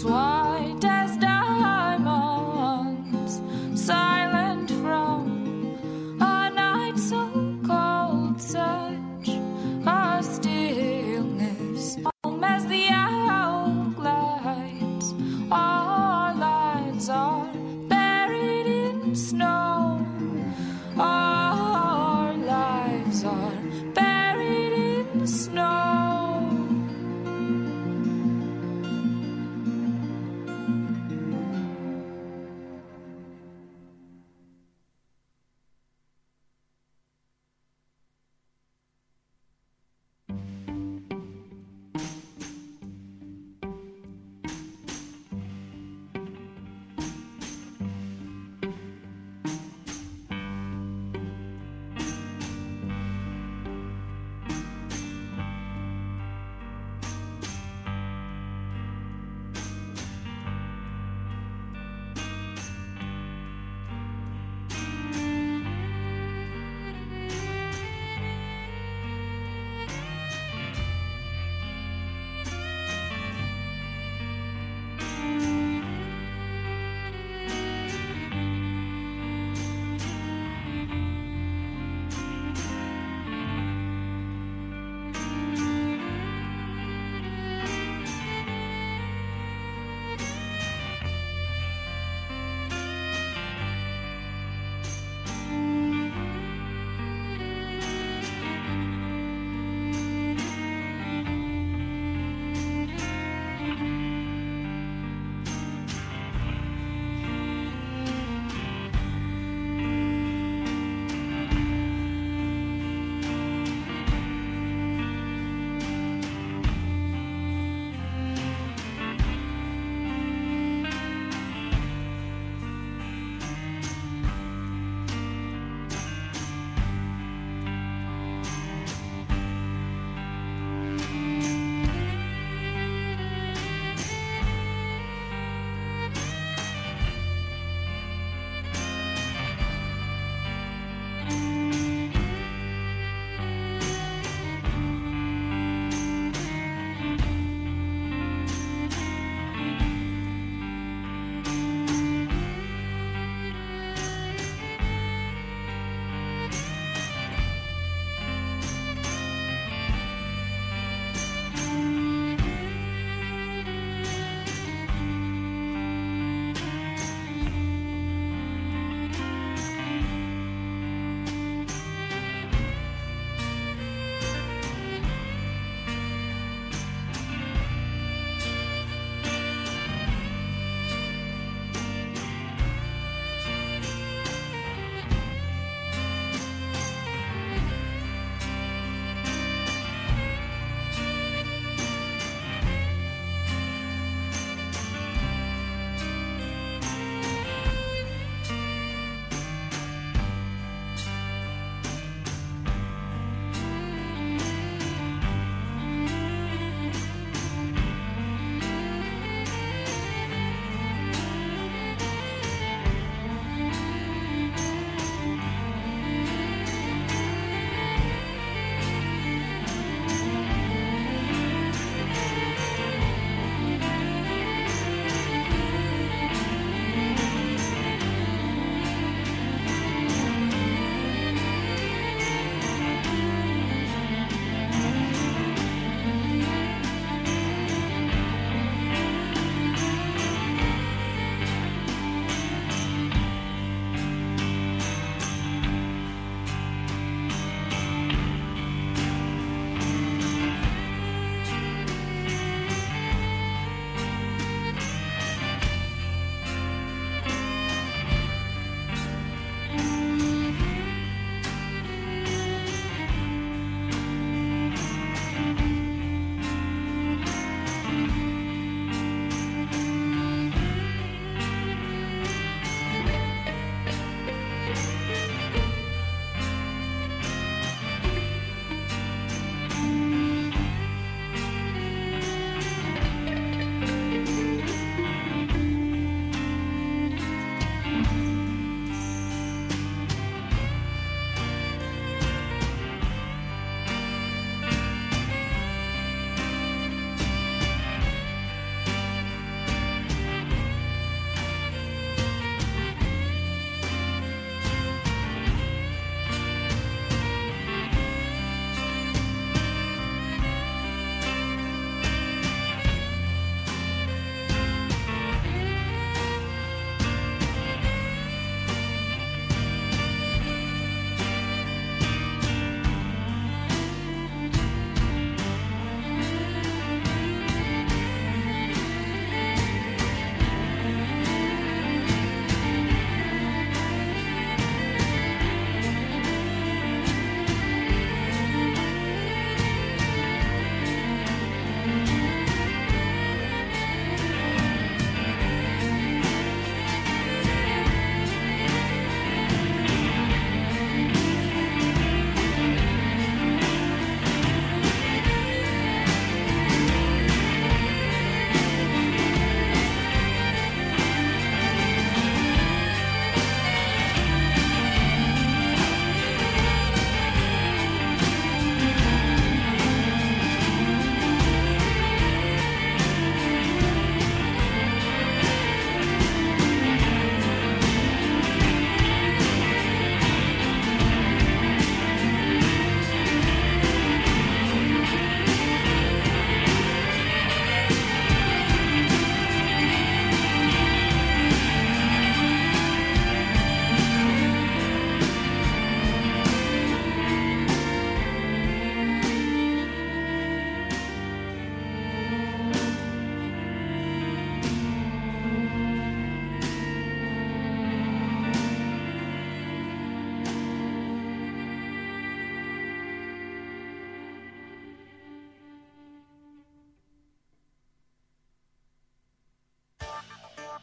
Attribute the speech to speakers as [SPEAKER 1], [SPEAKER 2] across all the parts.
[SPEAKER 1] white as diamonds, silent from a night so cold, such a stillness, calm as the owl glides. Our lives are buried in snow. Our lives are buried in the snow.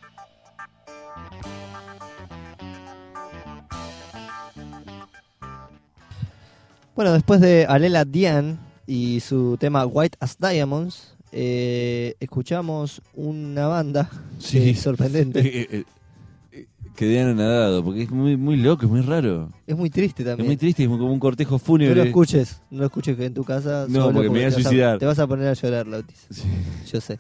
[SPEAKER 2] Bueno, después de Alela Diane y su tema White as Diamonds, escuchamos una banda sorprendente.
[SPEAKER 3] Quedé anonadado, porque es muy, muy loco, es muy raro.
[SPEAKER 2] Es muy triste también.
[SPEAKER 3] Es muy triste, es como un cortejo
[SPEAKER 2] No
[SPEAKER 3] fúnebre.
[SPEAKER 2] lo escuches en tu casa.
[SPEAKER 3] No,
[SPEAKER 2] solo
[SPEAKER 3] porque me voy a suicidar.
[SPEAKER 2] Te vas a poner a llorar, Lautis.
[SPEAKER 3] Sí.
[SPEAKER 2] Yo sé.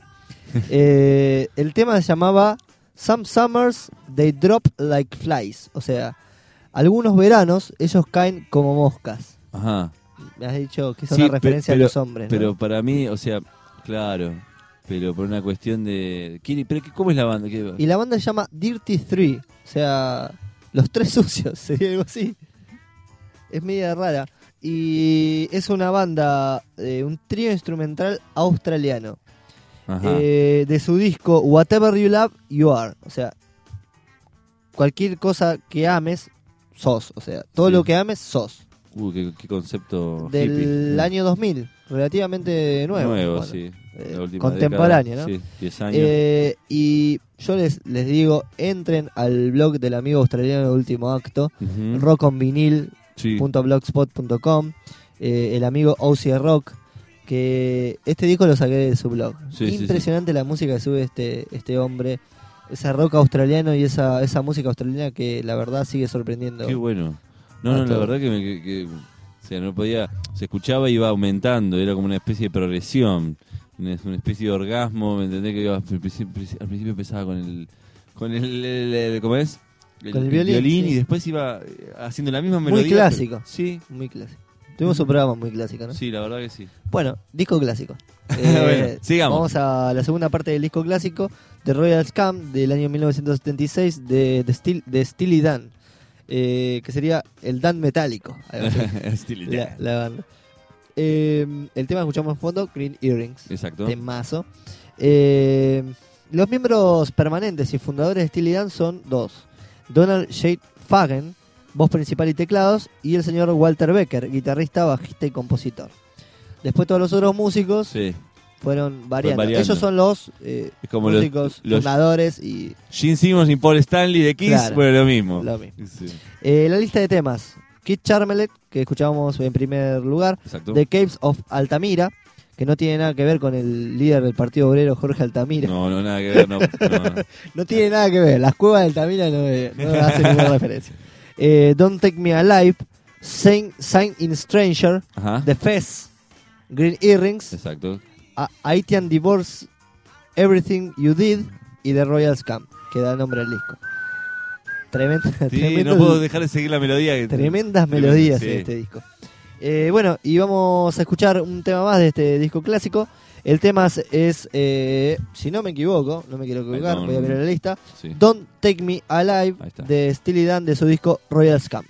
[SPEAKER 2] El tema se llamaba Some Summers They Drop Like Flies. O sea, algunos veranos ellos caen como moscas.
[SPEAKER 3] Ajá.
[SPEAKER 2] Me has dicho que es
[SPEAKER 3] Sí,
[SPEAKER 2] una referencia a los hombres, ¿no?
[SPEAKER 3] Pero para mí, o sea, claro, pero por una cuestión de... ¿Cómo es la banda?
[SPEAKER 2] Y la banda se llama Dirty Three. O sea, los tres sucios, sería algo así. Es media rara. Y es una banda, un trío instrumental australiano.
[SPEAKER 3] Ajá.
[SPEAKER 2] De su disco Whatever You Love, You Are. O sea, cualquier cosa que ames, sos. O sea, todo
[SPEAKER 3] Sí.
[SPEAKER 2] lo que ames, sos.
[SPEAKER 3] Qué concepto
[SPEAKER 2] Del
[SPEAKER 3] hippie.
[SPEAKER 2] año 2000, relativamente nuevo. Bueno,
[SPEAKER 3] sí. La última
[SPEAKER 2] contemporáneo,
[SPEAKER 3] década.
[SPEAKER 2] ¿no?
[SPEAKER 3] Sí, 10 años.
[SPEAKER 2] Y yo les digo, entren al blog del amigo australiano de Último Acto,
[SPEAKER 3] Ujú.
[SPEAKER 2] rockonvinil.blogspot.com, el amigo OC Rock, que este disco lo saqué de su blog.
[SPEAKER 3] Sí, sí,
[SPEAKER 2] Impresionante la música que sube este hombre, ese rock australiano y esa música australiana que la verdad sigue sorprendiendo.
[SPEAKER 3] Qué bueno. No, la verdad que o sea, no podía... Se escuchaba y iba aumentando, era como una especie de progresión. Una especie de orgasmo, ¿me entendés? Que al principio empezaba con el ¿cómo es?
[SPEAKER 2] Con el violín, sí.
[SPEAKER 3] Y después iba haciendo la misma
[SPEAKER 2] Muy
[SPEAKER 3] melodía.
[SPEAKER 2] clásico.
[SPEAKER 3] Pero, sí.
[SPEAKER 2] Muy clásico. Tuvimos un programa muy clásico, ¿no?
[SPEAKER 3] Sí, la verdad que sí.
[SPEAKER 2] Bueno, disco clásico.
[SPEAKER 3] Bueno, sigamos.
[SPEAKER 2] Vamos a la segunda parte del disco clásico de Royal Scam del año 1976 de Steely Dan, que sería el Dan metálico. algo así.
[SPEAKER 3] Steely Dan.
[SPEAKER 2] La banda. El tema que escuchamos en fondo, Green Earrings.
[SPEAKER 3] Exacto.
[SPEAKER 2] Temazo. Los miembros permanentes y fundadores de Steely Dan son dos: Donald J. Fagen, voz principal y teclados, y el señor Walter Becker, guitarrista, bajista y compositor. Después todos los otros músicos
[SPEAKER 3] Sí.
[SPEAKER 2] fueron variando.
[SPEAKER 3] variando.
[SPEAKER 2] Ellos son los
[SPEAKER 3] Es como
[SPEAKER 2] músicos
[SPEAKER 3] los
[SPEAKER 2] fundadores y
[SPEAKER 3] Gene Simmons y Paul Stanley de Kiss,
[SPEAKER 2] Claro.
[SPEAKER 3] bueno, lo mismo.
[SPEAKER 2] lo mismo.
[SPEAKER 3] Sí.
[SPEAKER 2] La lista de temas: Kid Charmelet, que escuchábamos en primer lugar,
[SPEAKER 3] Exacto.
[SPEAKER 2] The Caves of Altamira, que no tiene nada que ver con el líder del Partido Obrero, Jorge Altamira.
[SPEAKER 3] No, nada que ver, no.
[SPEAKER 2] No tiene nada que ver. Las cuevas de Altamira no hacen ninguna referencia. Don't Take Me Alive, Sign in Stranger,
[SPEAKER 3] Ajá.
[SPEAKER 2] The Fez, Green Earrings,
[SPEAKER 3] Exacto.
[SPEAKER 2] Haitian Divorce, Everything You Did y The Royal Scam, que da nombre al disco.
[SPEAKER 3] Sí, no puedo dejar de seguir la melodía.
[SPEAKER 2] Tremendas melodías
[SPEAKER 3] sí.
[SPEAKER 2] en este disco. Bueno, y vamos a escuchar un tema más de este disco clásico. El tema es si no me equivoco, no me quiero equivocar, voy a mirar la lista.
[SPEAKER 3] Sí.
[SPEAKER 2] Don't Take Me Alive
[SPEAKER 3] Ahí está.
[SPEAKER 2] de Steely Dan de su disco Royal Scam.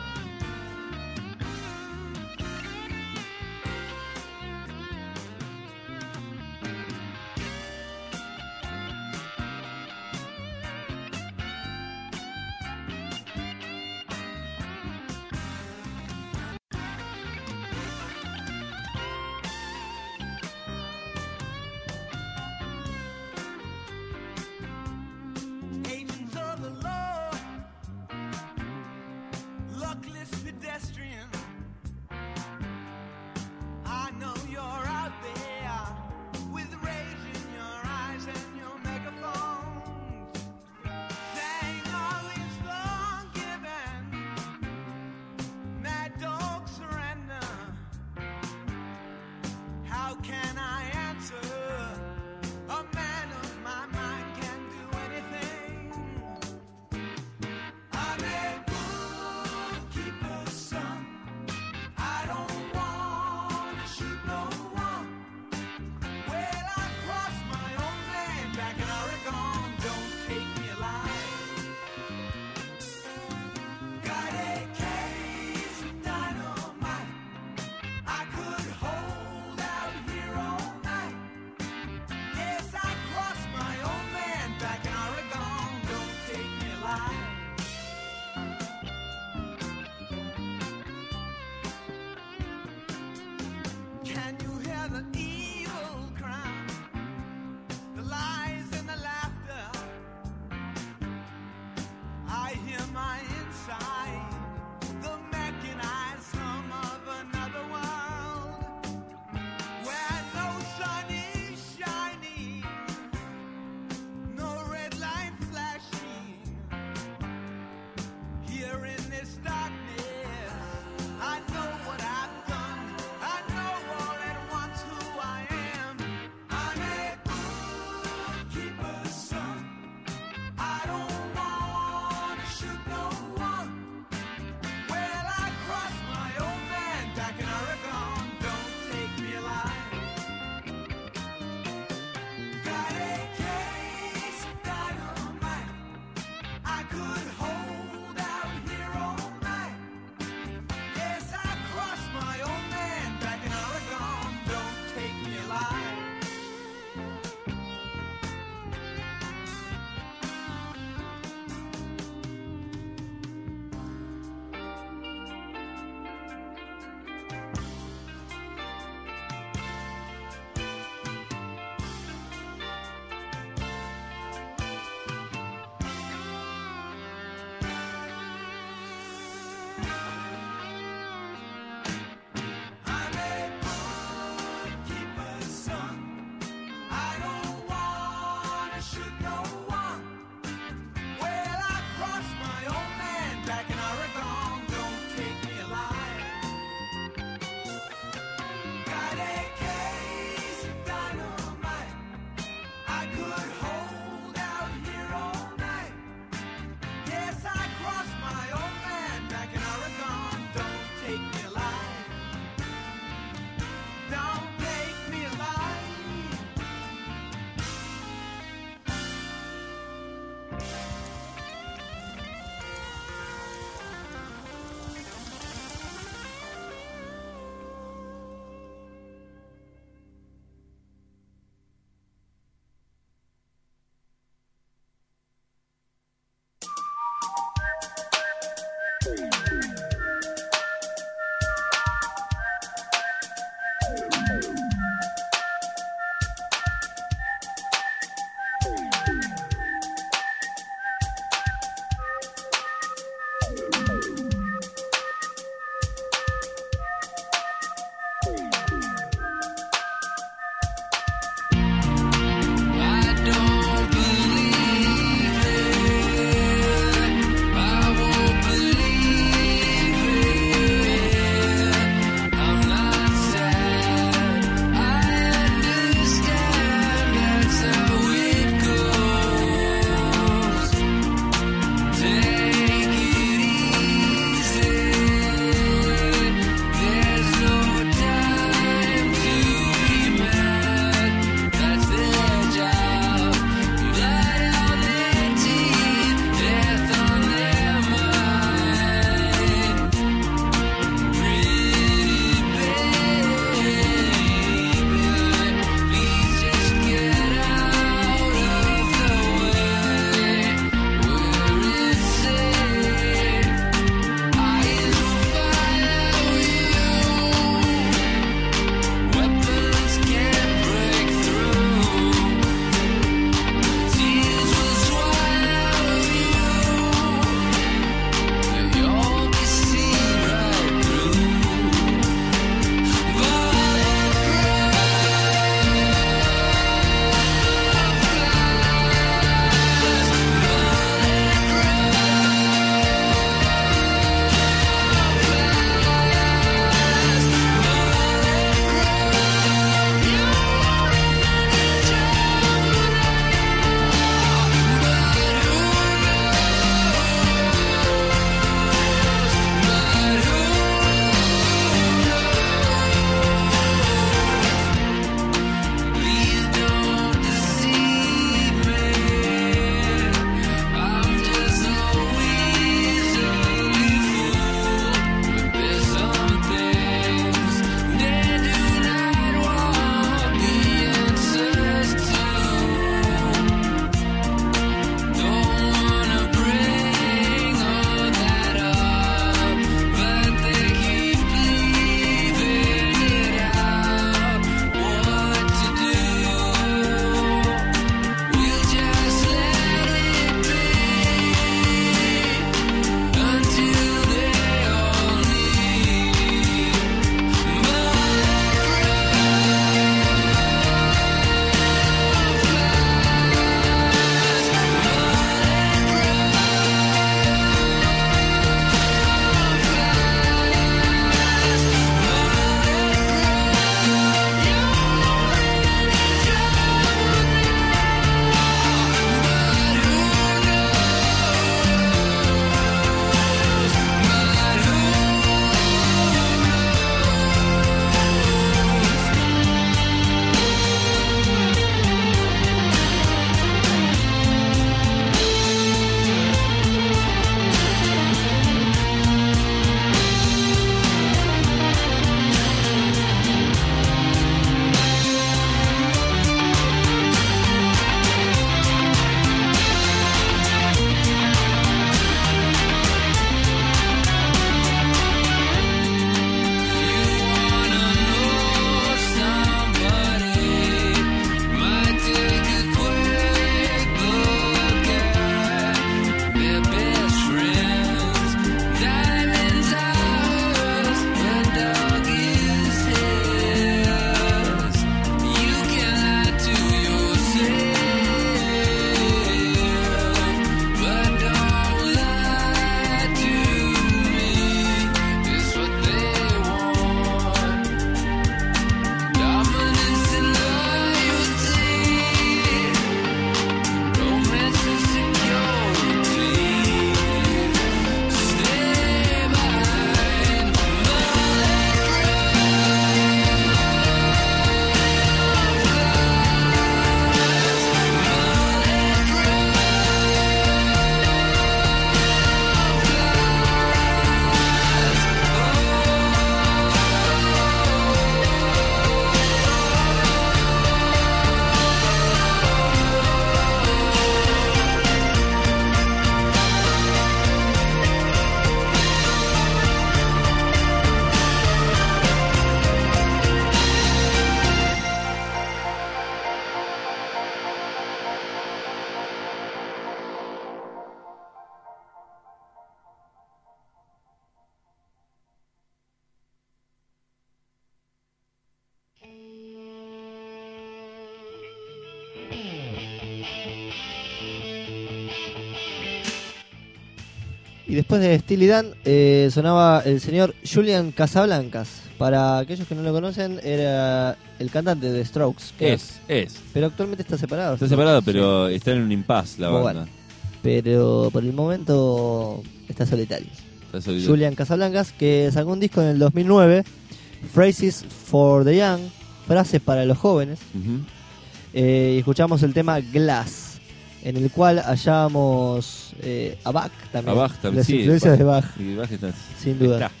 [SPEAKER 2] Y después de Steely Dan sonaba el señor Julian Casablancas. Para aquellos que no lo conocen, era el cantante de Strokes.
[SPEAKER 3] Es.
[SPEAKER 2] Pero actualmente está separado.
[SPEAKER 3] Está separado, pero está en un impasse la
[SPEAKER 2] Muy
[SPEAKER 3] banda.
[SPEAKER 2] bueno. Pero por el momento está solitario.
[SPEAKER 3] Está solitario.
[SPEAKER 2] Julian Casablancas, que sacó un disco en el 2009, Phrases for the Young, frases para los jóvenes.
[SPEAKER 3] Ujú.
[SPEAKER 2] Y escuchamos el tema Glass, en el cual hallábamos a Bach también.
[SPEAKER 3] A Bach también,
[SPEAKER 2] Las
[SPEAKER 3] sí,
[SPEAKER 2] influencias de Bach,
[SPEAKER 3] Y Bach está.
[SPEAKER 2] sin duda.
[SPEAKER 3] Está.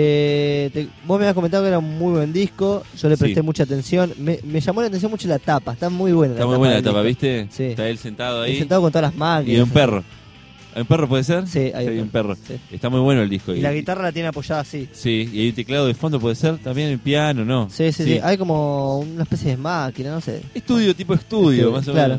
[SPEAKER 2] Vos me habías comentado que era un muy buen disco, yo le presté
[SPEAKER 3] Sí.
[SPEAKER 2] mucha atención. Me llamó la atención mucho la tapa, está muy buena.
[SPEAKER 3] Está muy buena la
[SPEAKER 2] del
[SPEAKER 3] tapa,
[SPEAKER 2] disco.
[SPEAKER 3] ¿viste?
[SPEAKER 2] Sí.
[SPEAKER 3] Está él sentado
[SPEAKER 2] Él
[SPEAKER 3] ahí.
[SPEAKER 2] sentado con todas las máquinas.
[SPEAKER 3] Y hay un perro. ¿Hay un perro puede ser?
[SPEAKER 2] Sí, hay
[SPEAKER 3] un perro.
[SPEAKER 2] Sí.
[SPEAKER 3] Está muy bueno el disco.
[SPEAKER 2] Y la guitarra la tiene apoyada así.
[SPEAKER 3] Sí, y hay un teclado de fondo puede ser. También el piano, ¿no?
[SPEAKER 2] Sí. Hay como una especie de máquina, no sé.
[SPEAKER 3] Estudio, tipo estudio, más o
[SPEAKER 2] claro.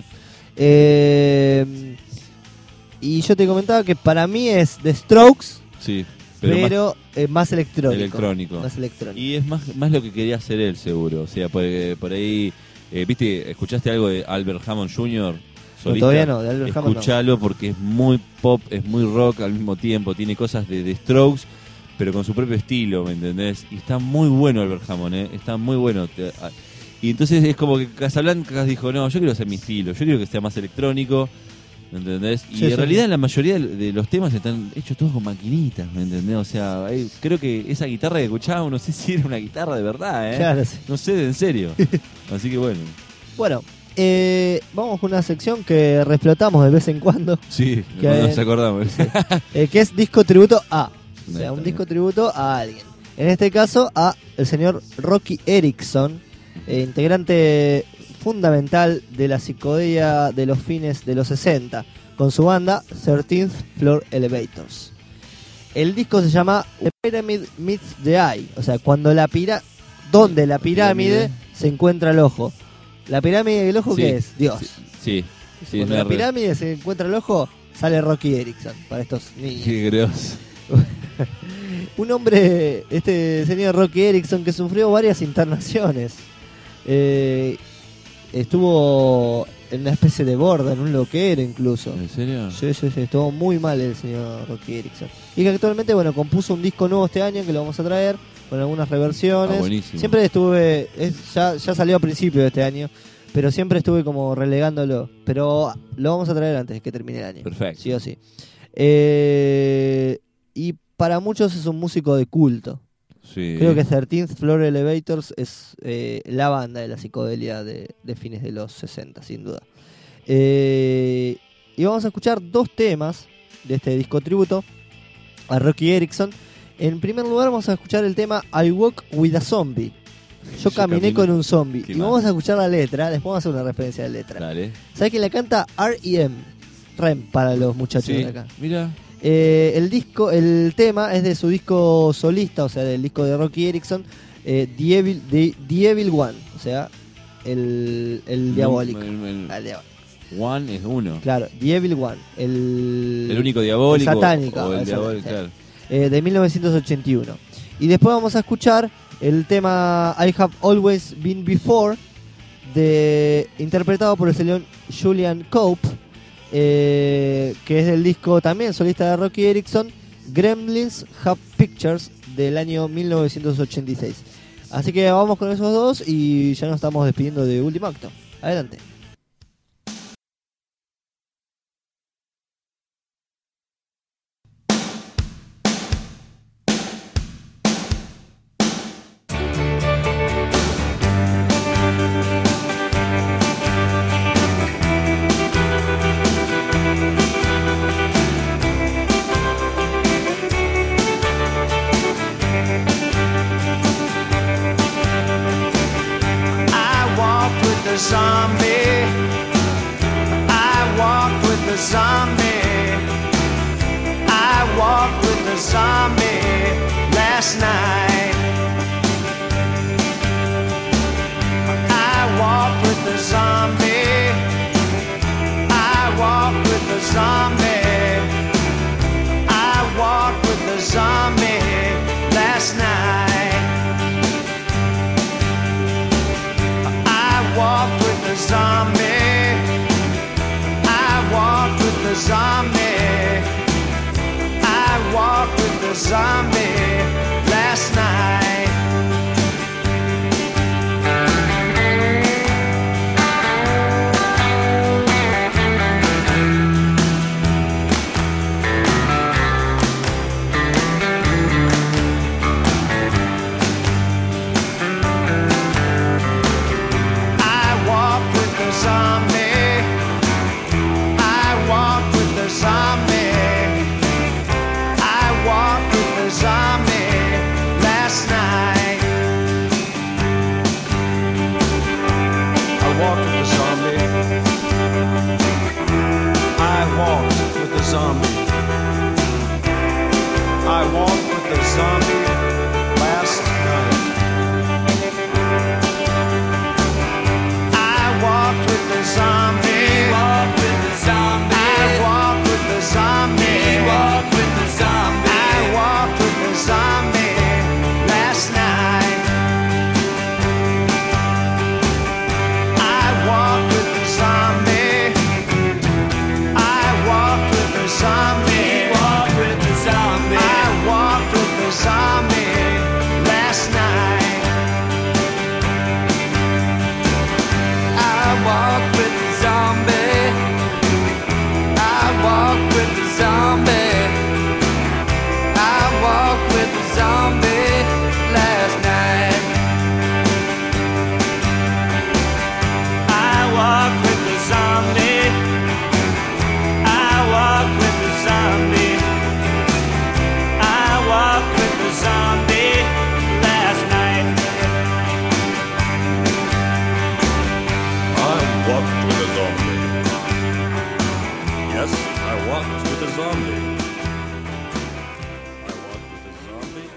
[SPEAKER 3] menos.
[SPEAKER 2] Y yo te comentaba que para mí es The Strokes,
[SPEAKER 3] Sí,
[SPEAKER 2] pero más electrónico.
[SPEAKER 3] electrónico.
[SPEAKER 2] Más electrónico.
[SPEAKER 3] Y es más lo que quería hacer él, seguro. O sea, por ahí, ¿viste? ¿Escuchaste algo de Albert Hammond Jr.? Solista?
[SPEAKER 2] Todavía no, de Albert Hammond no.
[SPEAKER 3] Escuchalo porque es muy pop, es muy rock al mismo tiempo. Tiene cosas de Strokes, pero con su propio estilo, ¿me entendés? Y está muy bueno Albert Hammond, está muy bueno. Y entonces es como que Casablancas dijo, no, yo quiero hacer mi estilo, yo quiero que sea más electrónico, ¿me entendés? Y
[SPEAKER 2] Sí,
[SPEAKER 3] en
[SPEAKER 2] sí.
[SPEAKER 3] realidad la mayoría de los temas están hechos todos con maquinitas, ¿me entendés? O sea, creo que esa guitarra que escuchábamos, no sé si era una guitarra de verdad, ¿eh?
[SPEAKER 2] Claro, sí.
[SPEAKER 3] No sé, en serio. Así que bueno.
[SPEAKER 2] Bueno, vamos con una sección que reflotamos de vez en cuando,
[SPEAKER 3] Sí,
[SPEAKER 2] Que-
[SPEAKER 3] no nos acordamos.
[SPEAKER 2] que es disco tributo a. O
[SPEAKER 3] No,
[SPEAKER 2] sea, un
[SPEAKER 3] está
[SPEAKER 2] disco tributo a alguien. En este caso, a el señor Rocky Erickson, integrante fundamental de la psicodelia de los fines de los 60, con su banda 13th Floor Elevators. El disco se llama The Pyramid Meets the Eye, o sea, cuando donde la pirámide se encuentra el ojo. ¿La pirámide del ojo
[SPEAKER 3] Sí,
[SPEAKER 2] qué es? Dios.
[SPEAKER 3] Sí, sí, es
[SPEAKER 2] Cuando
[SPEAKER 3] una
[SPEAKER 2] la pirámide se encuentra el ojo, sale Rocky Erickson para estos niños.
[SPEAKER 3] Qué grosso.
[SPEAKER 2] Un hombre, este señor Rocky Erickson, que sufrió varias internaciones. Estuvo en una especie de borda, en un loquero incluso.
[SPEAKER 3] ¿En serio?
[SPEAKER 2] Sí, estuvo muy mal el señor Rocky Erickson. Y que actualmente, bueno, compuso un disco nuevo este año que lo vamos a traer con algunas reversiones.
[SPEAKER 3] Ah, buenísimo.
[SPEAKER 2] Siempre estuve, ya salió a principio de este año, pero siempre estuve como relegándolo. Pero lo vamos a traer antes de que termine el año.
[SPEAKER 3] Perfecto.
[SPEAKER 2] Sí o sí. Y para muchos es un músico de culto.
[SPEAKER 3] Sí.
[SPEAKER 2] Creo que 13th Floor Elevators es la banda de la psicodelia de fines de los 60, sin duda. Y vamos a escuchar dos temas de este disco tributo a Rocky Erickson. En primer lugar vamos a escuchar el tema I Walk with a Zombie. Yo caminé con un zombie.
[SPEAKER 3] Qué
[SPEAKER 2] Y
[SPEAKER 3] mal.
[SPEAKER 2] vamos a escuchar la letra, después vamos a hacer una referencia de la letra.
[SPEAKER 3] Dale.
[SPEAKER 2] ¿Sabes quién la canta? R.E.M. REM para los muchachos
[SPEAKER 3] Sí.
[SPEAKER 2] de acá.
[SPEAKER 3] Mira.
[SPEAKER 2] El tema es de su disco solista, o sea, del disco de Rocky Erickson, The Evil One, o sea, el diabólico. Ah, el diabólico.
[SPEAKER 3] One es uno.
[SPEAKER 2] Claro, The Evil One, el
[SPEAKER 3] único diabólico.
[SPEAKER 2] el satánico,
[SPEAKER 3] O el
[SPEAKER 2] eso,
[SPEAKER 3] diabólico,
[SPEAKER 2] sí.
[SPEAKER 3] claro.
[SPEAKER 2] De 1981. Y después vamos a escuchar el tema I Have Always Been Before, interpretado por el señor Julian Cope, que es del disco también solista de Rocky Erickson, Gremlins Have Pictures, del año 1986. Así que vamos con esos dos y ya nos estamos despidiendo de Último Acto. Adelante.
[SPEAKER 4] I walked with the zombie. I walked with the zombie. I walked with the zombie last night. I walked with the zombie. I walked with the zombie. I walked with the zombie last night. I walked with the zombie. I walked with the zombie. I walked with the zombie last night. I walked with the zombie last night. I walked with the zombie. Walked with the zombie. I walked with the zombie. Walked with the zombie. I walked with the zombie last night. I walked with the zombie. I walked with the zombie. Zombie last night. I walked with the zombie. I walked with the zombie. I walked with the zombie last night. I walked with the zombie. I walked with the zombie. I walked with the zombie last night.
[SPEAKER 5] I walked with a zombie. Yes, I walked with a zombie. I walked with a zombie.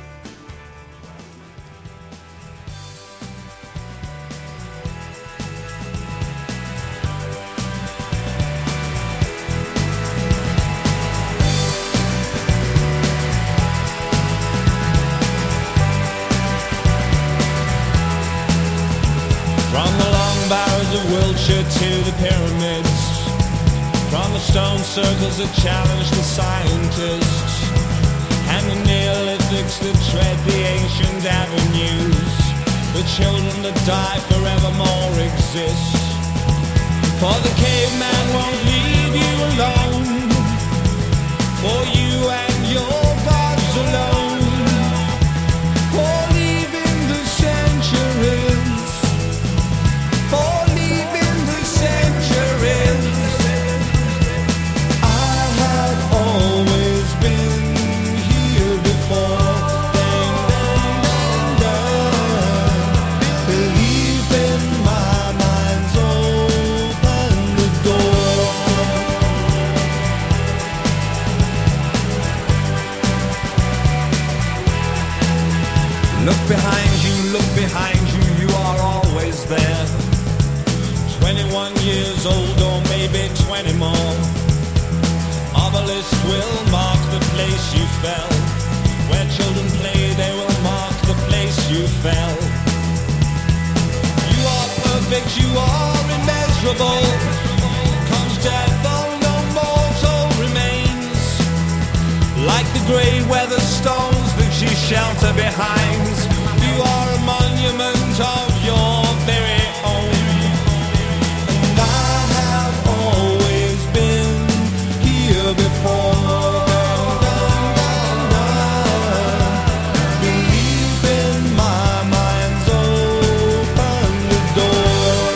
[SPEAKER 6] From the long barrows of Wiltshire to the pyramids, from the stone circles that challenge the scientists, and the Neolithics that tread the ancient avenues, the children that die forevermore exist. For the caveman won't leave you alone, for you and your gods alone, for leaving the centuries, for leaving the centuries. I have always been here before. Dang, dang, dang, dang. Believe in my mind's open the door. Look behind you, you are always there. 21 years old or maybe 20 more. Obelisk will mark the place you fell. Where children play, they will mark the place you fell. You are perfect, you are immeasurable. Comes death, oh no mortal remains. Like the grey weather stones that you shelter behind. You are a monument of your very own. And I have always been here before. Believe in my mind's open the door.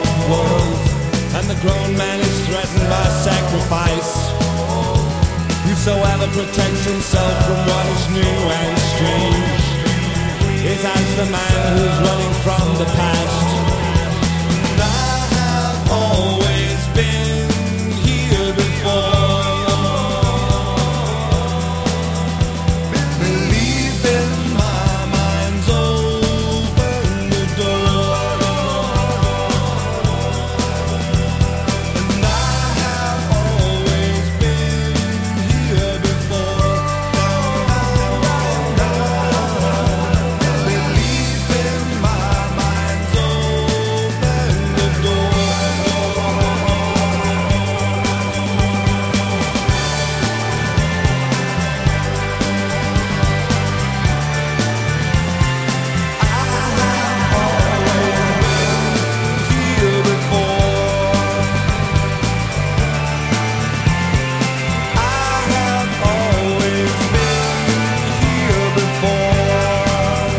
[SPEAKER 6] The grown man is threatened by sacrifice. You Whosoever protects himself from what is new and strange is as the man who's running from the past. And I have always been here before. Believe in my mind's open the door. And I have always been here before. Believe in my mind's open the door. Here before. I have always been here before.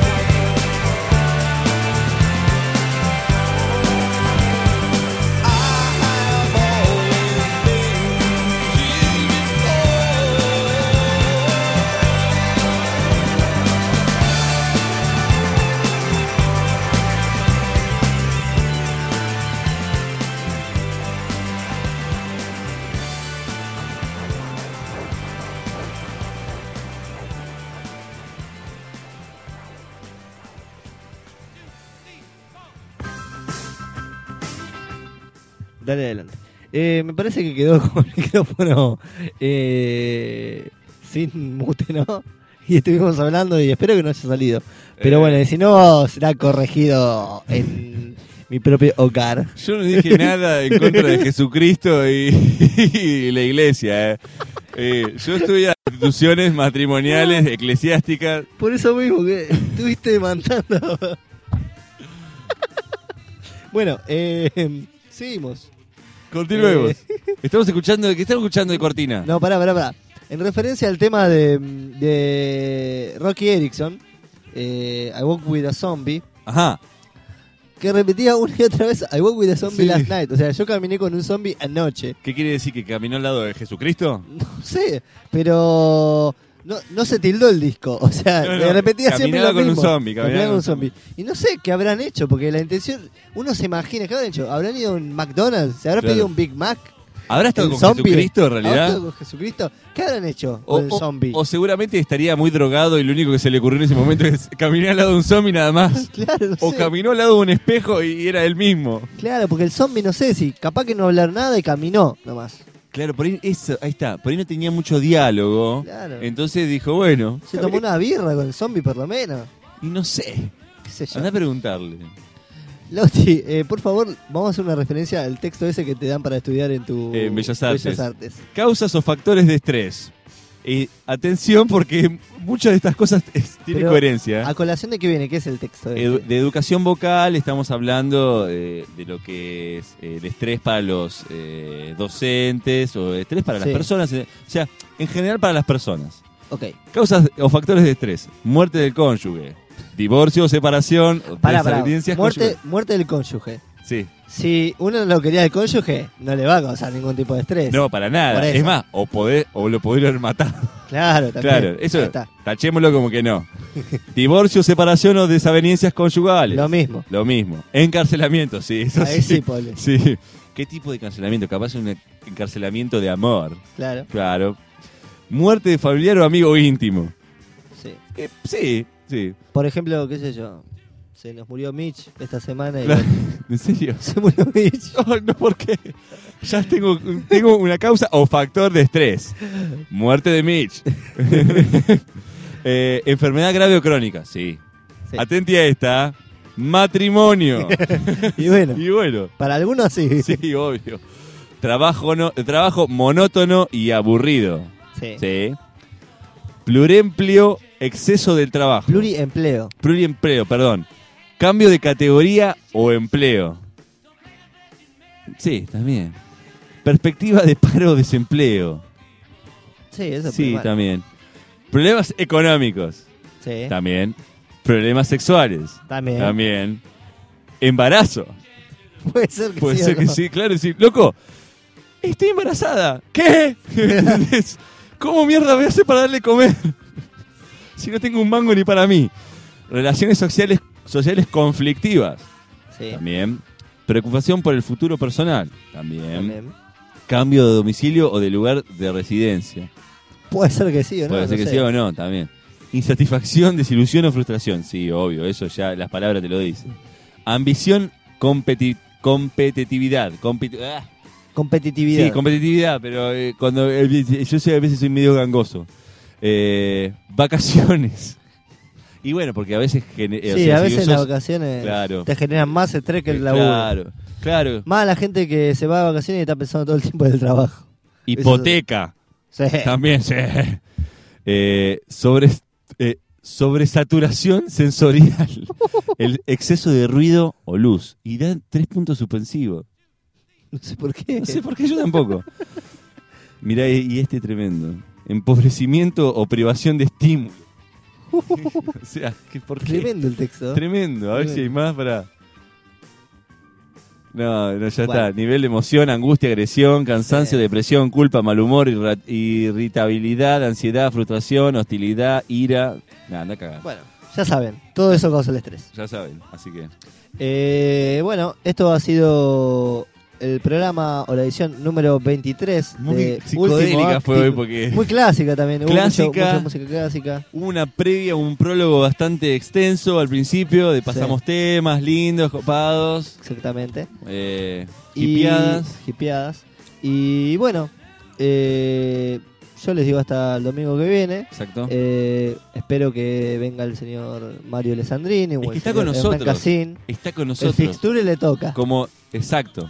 [SPEAKER 6] I have always been here
[SPEAKER 2] Dale adelante. Me parece que quedó con el micrófono sin mute, ¿no? Y estuvimos hablando y espero que no haya salido. Pero bueno, si no, será corregido en mi propio hogar.
[SPEAKER 3] Yo no dije nada en contra de Jesucristo y la iglesia. Yo estudié instituciones matrimoniales, eclesiásticas.
[SPEAKER 2] Por eso mismo que estuviste demandando. Bueno, seguimos.
[SPEAKER 3] Continuemos. Estamos escuchando, ¿qué estamos escuchando de cortina?
[SPEAKER 2] No, pará. En referencia al tema de Rocky Erickson, I Walk With a Zombie,
[SPEAKER 3] Ajá.
[SPEAKER 2] que repetía una y otra vez I Walk With a Zombie
[SPEAKER 3] Sí.
[SPEAKER 2] Last Night. O sea, yo caminé con un zombie anoche.
[SPEAKER 3] ¿Qué quiere decir? ¿Que caminó al lado de Jesucristo?
[SPEAKER 2] No sé, pero no se tildó el disco. O sea,
[SPEAKER 3] No,
[SPEAKER 2] me repetía siempre
[SPEAKER 3] caminaba
[SPEAKER 2] lo
[SPEAKER 3] con un
[SPEAKER 2] mismo.
[SPEAKER 3] zombie,
[SPEAKER 2] Caminaba con un zombie. Y no sé qué habrán hecho, porque la intención, uno se imagina, ¿qué habrán hecho? ¿Habrán ido a un McDonald's? ¿Se habrá
[SPEAKER 3] Claro.
[SPEAKER 2] pedido un Big Mac?
[SPEAKER 3] ¿Habrá estado
[SPEAKER 2] ¿El
[SPEAKER 3] con
[SPEAKER 2] zombie?
[SPEAKER 3] Jesucristo en
[SPEAKER 2] ¿Habrá
[SPEAKER 3] realidad?
[SPEAKER 2] estado con Jesucristo? ¿Qué habrán hecho con el zombie?
[SPEAKER 3] O seguramente estaría muy drogado y lo único que se le ocurrió en ese momento es caminar al lado de un zombie nada más.
[SPEAKER 2] Claro, no
[SPEAKER 3] O
[SPEAKER 2] sé.
[SPEAKER 3] caminó al lado de un espejo y era él mismo.
[SPEAKER 2] Claro, porque el zombie no sé si capaz que no hablar nada y caminó nomás.
[SPEAKER 3] Claro, por ahí, ahí está. Por ahí no tenía mucho diálogo.
[SPEAKER 2] Claro.
[SPEAKER 3] Entonces dijo, bueno.
[SPEAKER 2] Se tomó una birra con el zombie por lo menos.
[SPEAKER 3] Y no sé.
[SPEAKER 2] ¿Qué sé yo?
[SPEAKER 3] Andá a preguntarle.
[SPEAKER 2] Lotti, por favor, vamos a hacer una referencia al texto ese que te dan para estudiar en tu
[SPEAKER 3] En Bellas Artes.
[SPEAKER 2] Artes.
[SPEAKER 3] Causas o factores de estrés. Atención porque muchas de estas cosas tienen
[SPEAKER 2] Pero,
[SPEAKER 3] coherencia.
[SPEAKER 2] ¿A colación de qué viene? ¿Qué es el texto?
[SPEAKER 3] De educación vocal estamos hablando de lo que es el estrés para los docentes o estrés para las
[SPEAKER 2] Sí.
[SPEAKER 3] personas, o sea, en general para las personas.
[SPEAKER 2] Ok.
[SPEAKER 3] Causas o factores de estrés: muerte del cónyuge, divorcio, separación,
[SPEAKER 2] Pará.
[SPEAKER 3] desavenencias conyugales.
[SPEAKER 2] Muerte del cónyuge.
[SPEAKER 3] Sí.
[SPEAKER 2] Si uno no quería el cónyuge, no le va a causar ningún tipo de estrés.
[SPEAKER 3] No, para nada.
[SPEAKER 2] Por eso.
[SPEAKER 3] Es más, o lo podría haber matado.
[SPEAKER 2] Claro, también.
[SPEAKER 3] Claro, eso
[SPEAKER 2] Ahí está.
[SPEAKER 3] tachémoslo como que no. Divorcio, separación o desavenencias conyugales.
[SPEAKER 2] Lo mismo.
[SPEAKER 3] Lo mismo. Encarcelamiento, sí. Eso
[SPEAKER 2] Ahí sí, Pole.
[SPEAKER 3] Sí. ¿Qué tipo de encarcelamiento? Capaz un encarcelamiento de amor.
[SPEAKER 2] Claro.
[SPEAKER 3] Claro. Muerte de familiar o amigo íntimo.
[SPEAKER 2] Sí.
[SPEAKER 3] Sí.
[SPEAKER 2] Por ejemplo, qué sé yo. Se nos murió Mitch esta semana y
[SPEAKER 3] Claro. ¿En serio?
[SPEAKER 2] se murió Mitch.
[SPEAKER 3] Oh, no, ¿por qué? Ya tengo una causa o factor de estrés. Muerte de Mitch. Enfermedad grave o crónica. Sí.
[SPEAKER 2] Sí.
[SPEAKER 3] Atenti a esta. Matrimonio.
[SPEAKER 2] Y bueno,
[SPEAKER 3] Y bueno.
[SPEAKER 2] para algunos sí.
[SPEAKER 3] Sí, obvio. Trabajo monótono y aburrido.
[SPEAKER 2] Sí.
[SPEAKER 3] Sí. Pluriempleo, exceso del trabajo.
[SPEAKER 2] Pluriempleo.
[SPEAKER 3] Pluriempleo, perdón. Cambio de categoría o empleo. Sí, también. Perspectiva de paro o desempleo.
[SPEAKER 2] Sí, eso
[SPEAKER 3] Sí,
[SPEAKER 2] mal.
[SPEAKER 3] también. Problemas económicos.
[SPEAKER 2] Sí.
[SPEAKER 3] También. Problemas sexuales.
[SPEAKER 2] También.
[SPEAKER 3] También. Embarazo.
[SPEAKER 2] Puede ser que
[SPEAKER 3] Puede
[SPEAKER 2] sí.
[SPEAKER 3] ser
[SPEAKER 2] o
[SPEAKER 3] que
[SPEAKER 2] no.
[SPEAKER 3] sí, claro, sí. Loco, estoy embarazada. ¿Qué? ¿Entendés? ¿Cómo mierda voy a hacer para darle comer? Si no tengo un mango ni para mí. Relaciones sociales conflictivas.
[SPEAKER 2] Sí.
[SPEAKER 3] También. Preocupación por el futuro personal. También.
[SPEAKER 2] También.
[SPEAKER 3] Cambio de domicilio o de lugar de residencia.
[SPEAKER 2] Puede ser que sí o no.
[SPEAKER 3] Puede ser
[SPEAKER 2] no
[SPEAKER 3] que
[SPEAKER 2] sé.
[SPEAKER 3] sí o no, también. Insatisfacción, desilusión o frustración. Sí, obvio, eso ya las palabras te lo dicen. Ambición, competitividad.
[SPEAKER 2] Competitividad.
[SPEAKER 3] Sí, competitividad, pero cuando yo a veces soy medio gangoso. Vacaciones. Y bueno, porque a veces...
[SPEAKER 2] Sí, a veces las vacaciones
[SPEAKER 3] Claro.
[SPEAKER 2] te generan más estrés que el laburo.
[SPEAKER 3] Claro.
[SPEAKER 2] Más la gente que se va de vacaciones y está pensando todo el tiempo en el trabajo.
[SPEAKER 3] Hipoteca.
[SPEAKER 2] Sí.
[SPEAKER 3] También, sí. Sobresaturación sensorial. El exceso de ruido o luz. Y dan 3 puntos suspensivos.
[SPEAKER 2] No sé por qué.
[SPEAKER 3] No sé por qué, yo tampoco. Mirá, y este tremendo. Empobrecimiento o privación de estímulo. O sea, ¿por qué?
[SPEAKER 2] Tremendo el texto.
[SPEAKER 3] Tremendo. A ver
[SPEAKER 2] Tremendo.
[SPEAKER 3] si hay más para... No, ya
[SPEAKER 2] Bueno.
[SPEAKER 3] está. Nivel de emoción, angustia, agresión, cansancio,
[SPEAKER 2] Sí.
[SPEAKER 3] depresión, culpa, mal humor, irritabilidad, ansiedad, frustración, hostilidad, ira. Nada, anda a cagar.
[SPEAKER 2] Bueno, ya saben, todo eso causa el estrés.
[SPEAKER 3] Ya saben, así que...
[SPEAKER 2] Bueno, esto ha sido el programa o la edición número 23
[SPEAKER 3] Muy
[SPEAKER 2] de
[SPEAKER 3] psicodélica
[SPEAKER 2] Último
[SPEAKER 3] fue hoy
[SPEAKER 2] Acti-
[SPEAKER 3] porque...
[SPEAKER 2] Muy clásica también. Hubo
[SPEAKER 3] Clásica.
[SPEAKER 2] mucha música clásica.
[SPEAKER 3] Hubo una previa, un prólogo bastante extenso al principio, de pasamos temas lindos, copados,
[SPEAKER 2] Exactamente.
[SPEAKER 3] hipeadas.
[SPEAKER 2] Hipeadas. Y bueno, yo les digo hasta el domingo que viene.
[SPEAKER 3] Exacto.
[SPEAKER 2] Espero que venga el señor Mario Alessandrini o
[SPEAKER 3] Es que
[SPEAKER 2] el
[SPEAKER 3] está con
[SPEAKER 2] señor Hernán
[SPEAKER 3] nosotros.
[SPEAKER 2] Casín.
[SPEAKER 3] Está con
[SPEAKER 2] El
[SPEAKER 3] nosotros.
[SPEAKER 2] fixture le toca.
[SPEAKER 3] Exacto.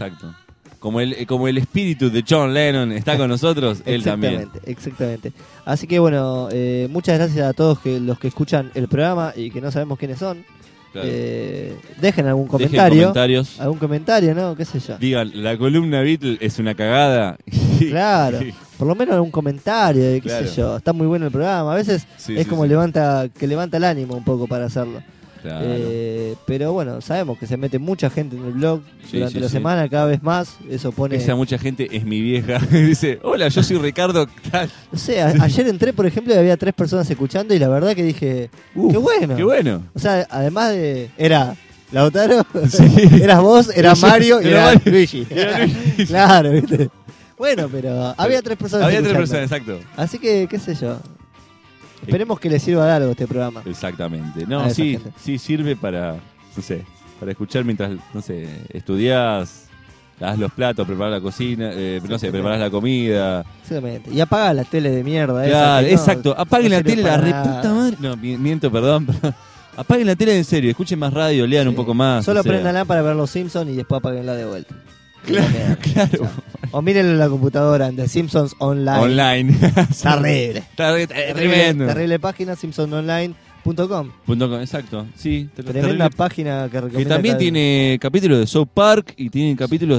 [SPEAKER 3] Como el espíritu de John Lennon está con nosotros, él también.
[SPEAKER 2] Exactamente. Así que bueno, muchas gracias a todos los que escuchan el programa y que no sabemos quiénes son.
[SPEAKER 3] Claro.
[SPEAKER 2] Dejen algún
[SPEAKER 3] Dejen
[SPEAKER 2] comentario.
[SPEAKER 3] comentarios.
[SPEAKER 2] Algún comentario, ¿no? ¿Qué sé yo?
[SPEAKER 3] Digan, la columna Beatle es una cagada.
[SPEAKER 2] Claro. Por lo menos algún comentario, qué
[SPEAKER 3] Claro.
[SPEAKER 2] sé yo. Está muy bueno el programa. A veces
[SPEAKER 3] Sí,
[SPEAKER 2] es
[SPEAKER 3] sí,
[SPEAKER 2] como
[SPEAKER 3] sí.
[SPEAKER 2] levanta el ánimo un poco para hacerlo.
[SPEAKER 3] Claro.
[SPEAKER 2] Pero bueno, sabemos que se mete mucha gente en el blog
[SPEAKER 3] Sí,
[SPEAKER 2] durante
[SPEAKER 3] sí,
[SPEAKER 2] la
[SPEAKER 3] sí.
[SPEAKER 2] semana, cada vez más. Eso pone...
[SPEAKER 3] Esa mucha gente es mi vieja. Dice, hola, yo soy Ricardo. Tal.
[SPEAKER 2] No sé, ayer entré, por ejemplo, y había 3 personas escuchando y la verdad que dije, qué bueno.
[SPEAKER 3] Qué bueno.
[SPEAKER 2] O sea, además de... Era Lautaro,
[SPEAKER 3] Sí.
[SPEAKER 2] eras vos, era Mario y
[SPEAKER 3] Era
[SPEAKER 2] era
[SPEAKER 3] Mario.
[SPEAKER 2] Luigi.
[SPEAKER 3] Era Luigi.
[SPEAKER 2] Claro, ¿viste? Bueno, pero había 3 personas
[SPEAKER 3] Había 3
[SPEAKER 2] escuchando.
[SPEAKER 3] personas, exacto.
[SPEAKER 2] Así que, qué sé yo. Esperemos que les sirva de algo este programa.
[SPEAKER 3] Exactamente.
[SPEAKER 2] A
[SPEAKER 3] No,
[SPEAKER 2] esa
[SPEAKER 3] sí,
[SPEAKER 2] gente.
[SPEAKER 3] sí sirve para, no sé, para escuchar mientras, no sé, estudiás, lavas los platos, preparás la cocina, no sé, preparás la comida.
[SPEAKER 2] Exactamente. Y apaga la tele de mierda. esa
[SPEAKER 3] Claro,
[SPEAKER 2] que no-
[SPEAKER 3] exacto. Apaguen
[SPEAKER 2] no
[SPEAKER 3] la
[SPEAKER 2] sirve
[SPEAKER 3] tele, la
[SPEAKER 2] para
[SPEAKER 3] reputa
[SPEAKER 2] nada.
[SPEAKER 3] madre. No, miento, perdón. Apaguen la tele en serio, escuchen más radio, lean un
[SPEAKER 2] Sí.
[SPEAKER 3] poco más.
[SPEAKER 2] Solo
[SPEAKER 3] o sea.
[SPEAKER 2] prendanla para ver los Simpsons y después apáguenla de vuelta.
[SPEAKER 3] Claro, claro.
[SPEAKER 2] O mírenlo en la computadora, en The Simpsons Online.
[SPEAKER 3] Online. Sí.
[SPEAKER 2] Terrible.
[SPEAKER 3] Tremendo.
[SPEAKER 2] Terrible página, simpsonsonline.com.
[SPEAKER 3] Exacto. Sí,
[SPEAKER 2] Tremenda
[SPEAKER 3] terrible.
[SPEAKER 2] página que
[SPEAKER 3] Que
[SPEAKER 2] recomienda.
[SPEAKER 3] también
[SPEAKER 2] cada-
[SPEAKER 3] tiene capítulos de South Park y tiene capítulos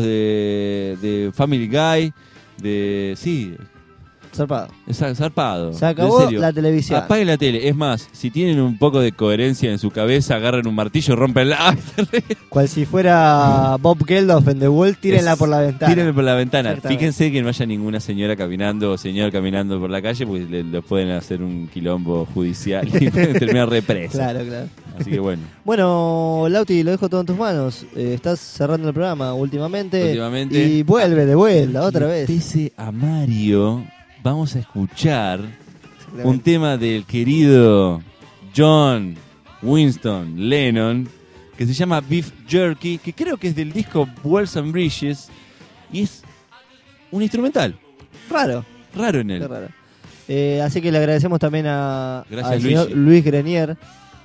[SPEAKER 3] de Family Guy, de... Sí,
[SPEAKER 2] Zarpado.
[SPEAKER 3] zarpado.
[SPEAKER 2] Se
[SPEAKER 3] en
[SPEAKER 2] acabó
[SPEAKER 3] serio.
[SPEAKER 2] la televisión.
[SPEAKER 3] Apaguen la tele. Es más, si tienen un poco de coherencia en su cabeza, agarren un martillo y rompenla.
[SPEAKER 2] Cual si fuera Bob Geldof en The Wall, tírenla por la ventana.
[SPEAKER 3] Tírenla por la ventana.
[SPEAKER 2] Exactamente.
[SPEAKER 3] Fíjense que no haya ninguna señora caminando o señor caminando por la calle, porque le pueden hacer un quilombo judicial y pueden terminar represa.
[SPEAKER 2] Claro, claro.
[SPEAKER 3] Así que bueno.
[SPEAKER 2] Bueno, Lauti, lo dejo todo en tus manos. Estás cerrando el programa últimamente.
[SPEAKER 3] Últimamente.
[SPEAKER 2] Y vuelve de vuelta, otra vez.
[SPEAKER 3] Pese a Mario, vamos a escuchar un tema del querido John Winston Lennon que se llama Beef Jerky, que creo que es del disco Walls and Bridges y es un instrumental
[SPEAKER 2] Raro,
[SPEAKER 3] raro en
[SPEAKER 2] qué
[SPEAKER 3] él.
[SPEAKER 2] raro. Así que le agradecemos también
[SPEAKER 3] Gracias,
[SPEAKER 2] al señor
[SPEAKER 3] Luigi.
[SPEAKER 2] Luis Grenier.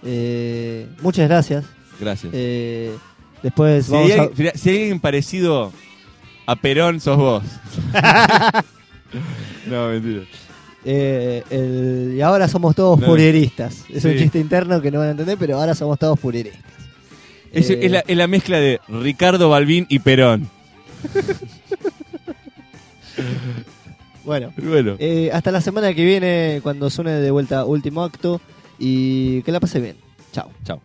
[SPEAKER 2] Muchas gracias.
[SPEAKER 3] Gracias.
[SPEAKER 2] Después
[SPEAKER 3] Si
[SPEAKER 2] vamos
[SPEAKER 3] hay,
[SPEAKER 2] a...
[SPEAKER 3] alguien- si hay alguien parecido a Perón, sos vos. No, mentira.
[SPEAKER 2] Y ahora somos todos
[SPEAKER 3] No.
[SPEAKER 2] furieristas. Es un
[SPEAKER 3] Sí.
[SPEAKER 2] chiste interno que no van a entender, pero ahora somos todos furieristas.
[SPEAKER 3] Es la mezcla de Ricardo Balbín y Perón.
[SPEAKER 2] Bueno,
[SPEAKER 3] Bueno,
[SPEAKER 2] hasta la semana que viene cuando suene de vuelta Último Acto y que la pase bien. Chao.
[SPEAKER 3] chao.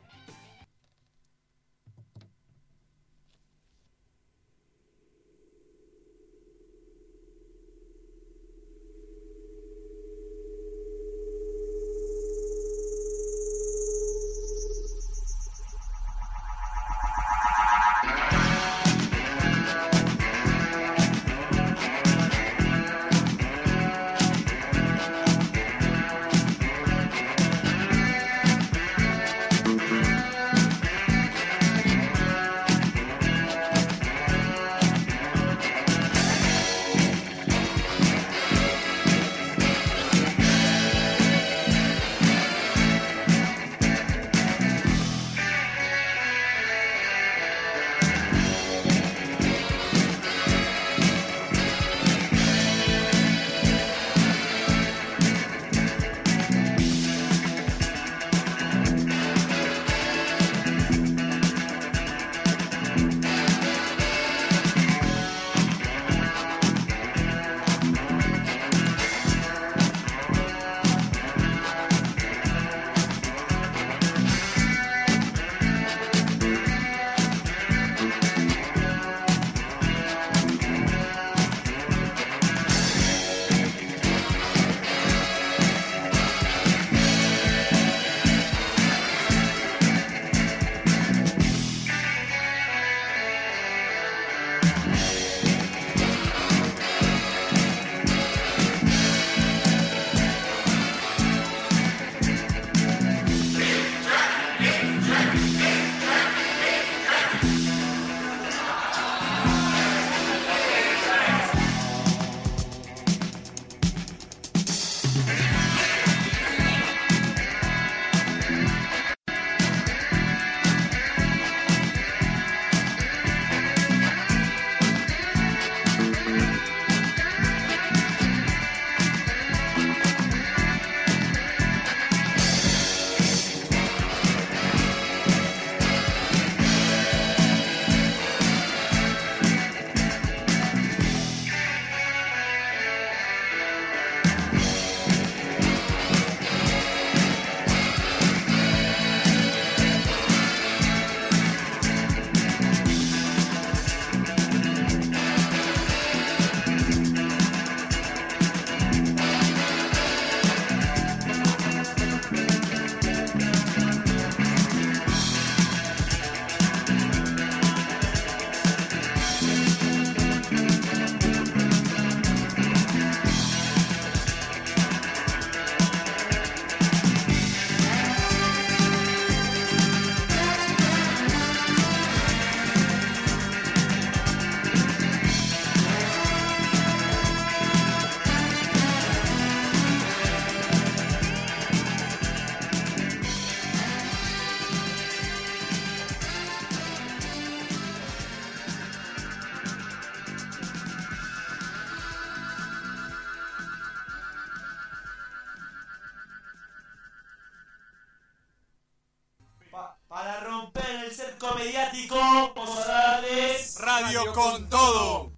[SPEAKER 7] circo mediático, vamos a darles
[SPEAKER 8] Radio con todo.